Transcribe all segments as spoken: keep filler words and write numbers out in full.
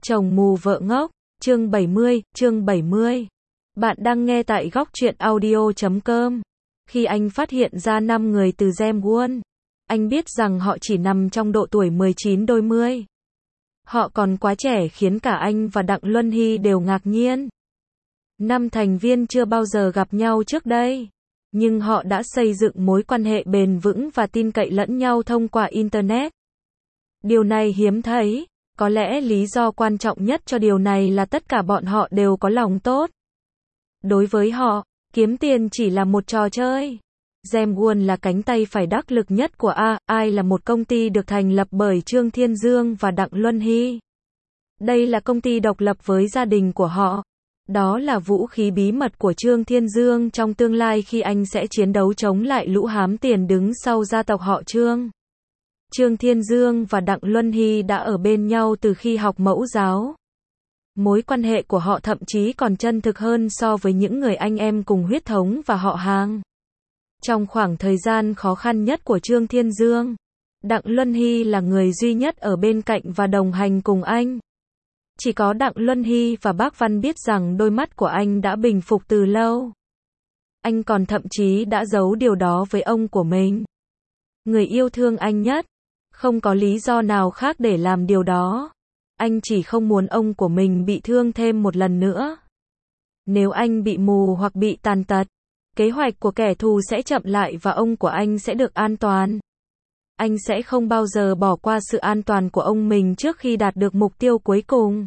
Chồng mù vợ ngốc, chương bảy mươi, chương bảy mươi. Bạn đang nghe tại góc truyện audio chấm com. Khi anh phát hiện ra năm người từ Gem World, anh biết rằng họ chỉ nằm trong độ tuổi mười chín đôi mươi. Họ còn quá trẻ khiến cả anh và Đặng Luân Hy đều ngạc nhiên. Năm thành viên chưa bao giờ gặp nhau trước đây, nhưng họ đã xây dựng mối quan hệ bền vững và tin cậy lẫn nhau thông qua Internet. Điều này hiếm thấy. Có lẽ lý do quan trọng nhất cho điều này là tất cả bọn họ đều có lòng tốt. Đối với họ, kiếm tiền chỉ là một trò chơi. Gem World là cánh tay phải đắc lực nhất của A I là một công ty được thành lập bởi Trương Thiên Dương và Đặng Luân Hy. Đây là công ty độc lập với gia đình của họ. Đó là vũ khí bí mật của Trương Thiên Dương trong tương lai khi anh sẽ chiến đấu chống lại lũ hám tiền đứng sau gia tộc họ Trương. Trương Thiên Dương và Đặng Luân Hy đã ở bên nhau từ khi học mẫu giáo. Mối quan hệ của họ thậm chí còn chân thực hơn so với những người anh em cùng huyết thống và họ hàng. Trong khoảng thời gian khó khăn nhất của Trương Thiên Dương, Đặng Luân Hy là người duy nhất ở bên cạnh và đồng hành cùng anh. Chỉ có Đặng Luân Hy và bác Văn biết rằng đôi mắt của anh đã bình phục từ lâu. Anh còn thậm chí đã giấu điều đó với ông của mình. Người yêu thương anh nhất. Không có lý do nào khác để làm điều đó. Anh chỉ không muốn ông của mình bị thương thêm một lần nữa. Nếu anh bị mù hoặc bị tàn tật, kế hoạch của kẻ thù sẽ chậm lại và ông của anh sẽ được an toàn. Anh sẽ không bao giờ bỏ qua sự an toàn của ông mình trước khi đạt được mục tiêu cuối cùng.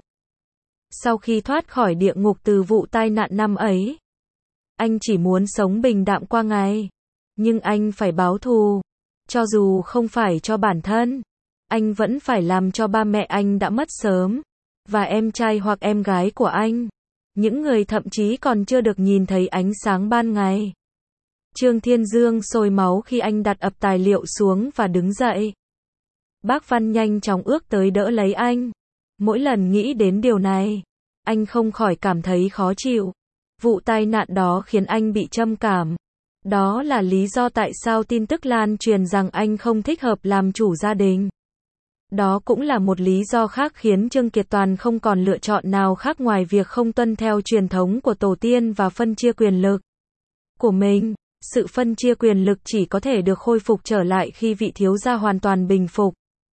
Sau khi thoát khỏi địa ngục từ vụ tai nạn năm ấy, anh chỉ muốn sống bình đạm qua ngày. Nhưng anh phải báo thù. Cho dù không phải cho bản thân, anh vẫn phải làm cho ba mẹ anh đã mất sớm, và em trai hoặc em gái của anh, những người thậm chí còn chưa được nhìn thấy ánh sáng ban ngày. Trương Thiên Dương sôi máu khi anh đặt ập tài liệu xuống và đứng dậy. Bác Văn nhanh chóng ước tới đỡ lấy anh. Mỗi lần nghĩ đến điều này, anh không khỏi cảm thấy khó chịu. Vụ tai nạn đó khiến anh bị trầm cảm. Đó là lý do tại sao tin tức lan truyền rằng anh không thích hợp làm chủ gia đình. Đó cũng là một lý do khác khiến Trương Kiệt Toàn không còn lựa chọn nào khác ngoài việc không tuân theo truyền thống của tổ tiên và phân chia quyền lực của mình. Sự phân chia quyền lực chỉ có thể được khôi phục trở lại khi vị thiếu gia hoàn toàn bình phục.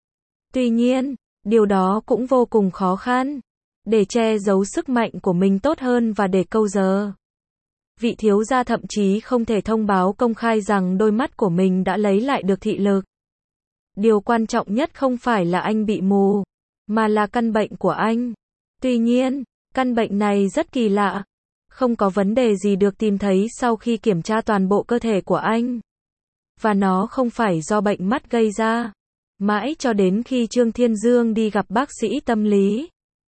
Tuy nhiên, điều đó cũng vô cùng khó khăn. Để che giấu sức mạnh của mình tốt hơn và để câu giờ, vị thiếu gia thậm chí không thể thông báo công khai rằng đôi mắt của mình đã lấy lại được thị lực. Điều quan trọng nhất không phải là anh bị mù, mà là căn bệnh của anh. Tuy nhiên, căn bệnh này rất kỳ lạ. Không có vấn đề gì được tìm thấy sau khi kiểm tra toàn bộ cơ thể của anh. Và nó không phải do bệnh mắt gây ra. Mãi cho đến khi Trương Thiên Dương đi gặp bác sĩ tâm lý,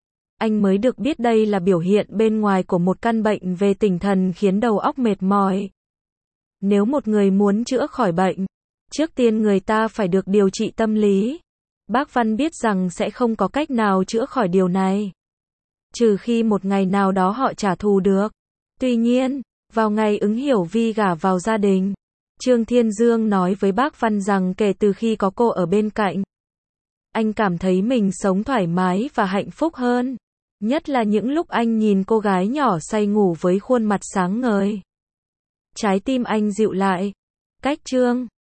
anh mới được biết đây là biểu hiện bên ngoài của một căn bệnh về tinh thần khiến đầu óc mệt mỏi. Nếu một người muốn chữa khỏi bệnh, trước tiên người ta phải được điều trị tâm lý. Bác Văn biết rằng sẽ không có cách nào chữa khỏi điều này, trừ khi một ngày nào đó họ trả thù được. Tuy nhiên, vào ngày ứng hiểu vi gả vào gia đình, Trương Thiên Dương nói với bác Văn rằng kể từ khi có cô ở bên cạnh, anh cảm thấy mình sống thoải mái và hạnh phúc hơn. Nhất là những lúc anh nhìn cô gái nhỏ say ngủ với khuôn mặt sáng ngời. Trái tim anh dịu lại. Cách Trương